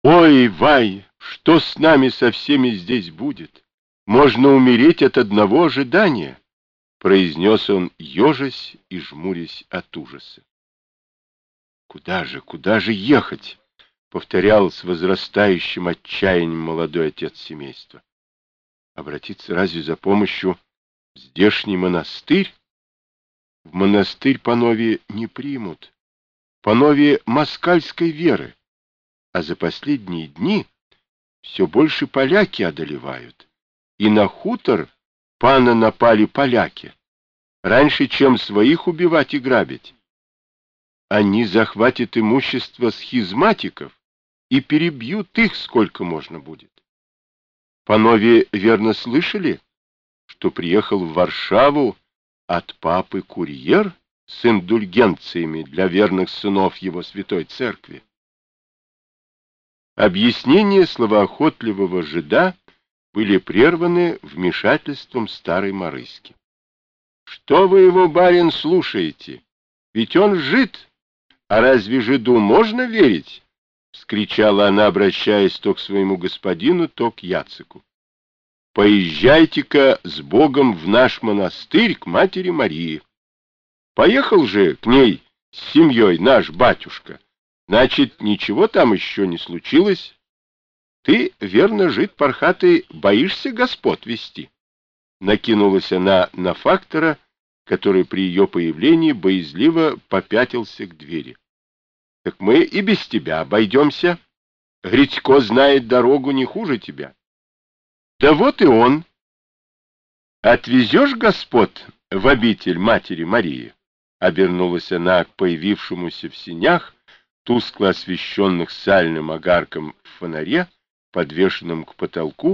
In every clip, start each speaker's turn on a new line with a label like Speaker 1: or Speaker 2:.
Speaker 1: Ой, Вай, что с нами со всеми здесь будет? Можно умереть от одного ожидания, произнес он, ежась и жмурясь от ужаса. Куда же ехать? Повторял с возрастающим отчаянием молодой отец семейства. Обратиться разве за помощью в здешний монастырь? В монастырь панове не примут. Панове москальской веры. А за последние дни все больше поляки одолевают. И на хутор пана напали поляки. Раньше, чем своих убивать и грабить. Они захватят имущество схизматиков и перебьют их сколько можно будет. Панове верно слышали, что приехал в Варшаву от папы курьер с индульгенциями для верных сынов его святой церкви? Объяснения словоохотливого жида были прерваны вмешательством старой Марыськи. — Что вы его, барин, слушаете? Ведь он жид. А разве жиду можно верить? — вскричала она, обращаясь то к своему господину, то к Яцику. — Поезжайте-ка с Богом в наш монастырь к матери Марии. Поехал же к ней с семьей наш батюшка. Значит, ничего там еще не случилось. Ты, верно, жид пархатый, боишься господ вести? Накинулась она на фактора, который при ее появлении боязливо попятился к двери. — Так мы и без тебя обойдемся. Грицько знает дорогу не хуже тебя. — Да вот и он. — Отвезешь господ в обитель матери Марии? — обернулась она к появившемуся в сенях, тускло освещенных сальным огарком в фонаре, подвешенном к потолку,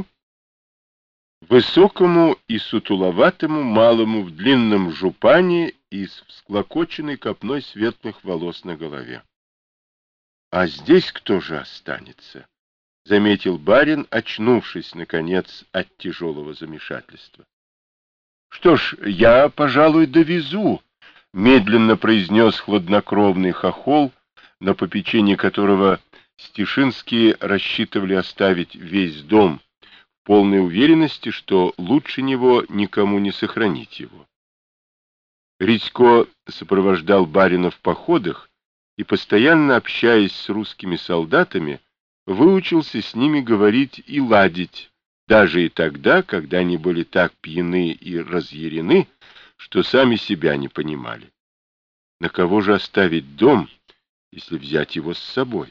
Speaker 1: высокому и сутуловатому малому в длинном жупане и с всклокоченной копной светлых волос на голове. — А здесь кто же останется? — заметил барин, очнувшись, наконец, от тяжелого замешательства. — Что ж, я, пожалуй, довезу, — медленно произнес хладнокровный хохол, на попечении которого Стешинские рассчитывали оставить весь дом, в полной уверенности, что лучше него никому не сохранить его. Грицько сопровождал барина в походах и, постоянно общаясь с русскими солдатами, выучился с ними говорить и ладить, даже и тогда, когда они были так пьяны и разъярены, что сами себя не понимали. На кого же оставить дом, если взять его с собой?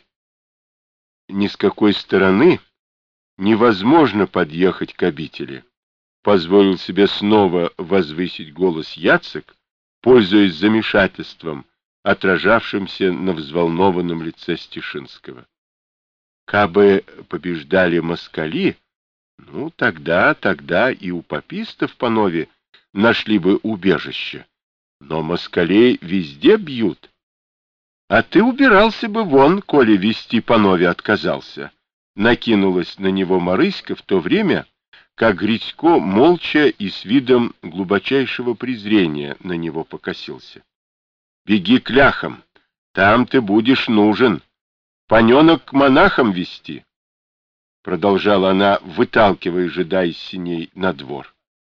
Speaker 1: Ни с какой стороны невозможно подъехать к обители, позволил себе снова возвысить голос Яцек, пользуясь замешательством, отражавшимся на взволнованном лице Стешинского. Кабы побеждали москали, ну, тогда и у папистов панове нашли бы убежище. Но москалей везде бьют. А ты убирался бы вон, коли вести панове отказался. Накинулась на него Марыська в то время, как Грицько молча и с видом глубочайшего презрения на него покосился. Беги к ляхам, там ты будешь нужен. Паненок к монахам вести, продолжала она, выталкивая жида из сеней на двор.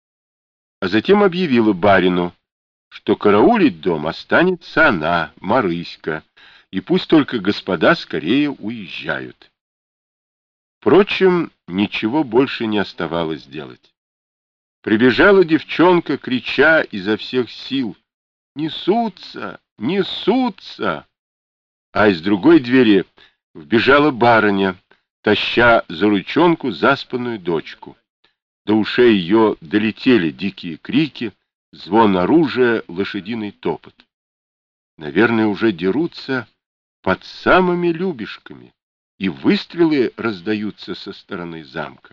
Speaker 1: А затем объявила барину, что караулить дом останется она, Марыська, и пусть только господа скорее уезжают. Впрочем, ничего больше не оставалось делать. Прибежала девчонка, крича изо всех сил: «Несутся! Несутся!» А из другой двери вбежала барыня, таща за ручонку заспанную дочку. До ушей ее долетели дикие крики, звон оружия, лошадиный топот. Наверное, уже дерутся под самыми Любешками, и выстрелы раздаются со стороны замка.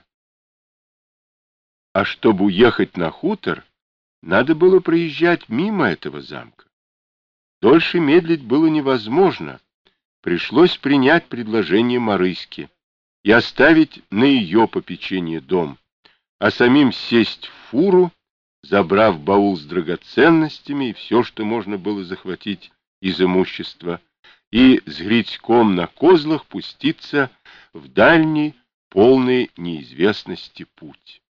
Speaker 1: А чтобы уехать на хутор, надо было проезжать мимо этого замка. Дольше медлить было невозможно. Пришлось принять предложение Марыськи и оставить на ее попечение дом, а самим сесть в фуру, забрав баул с драгоценностями и все, что можно было захватить из имущества, и с Грицьком на козлах пуститься в дальний, полный неизвестности путь.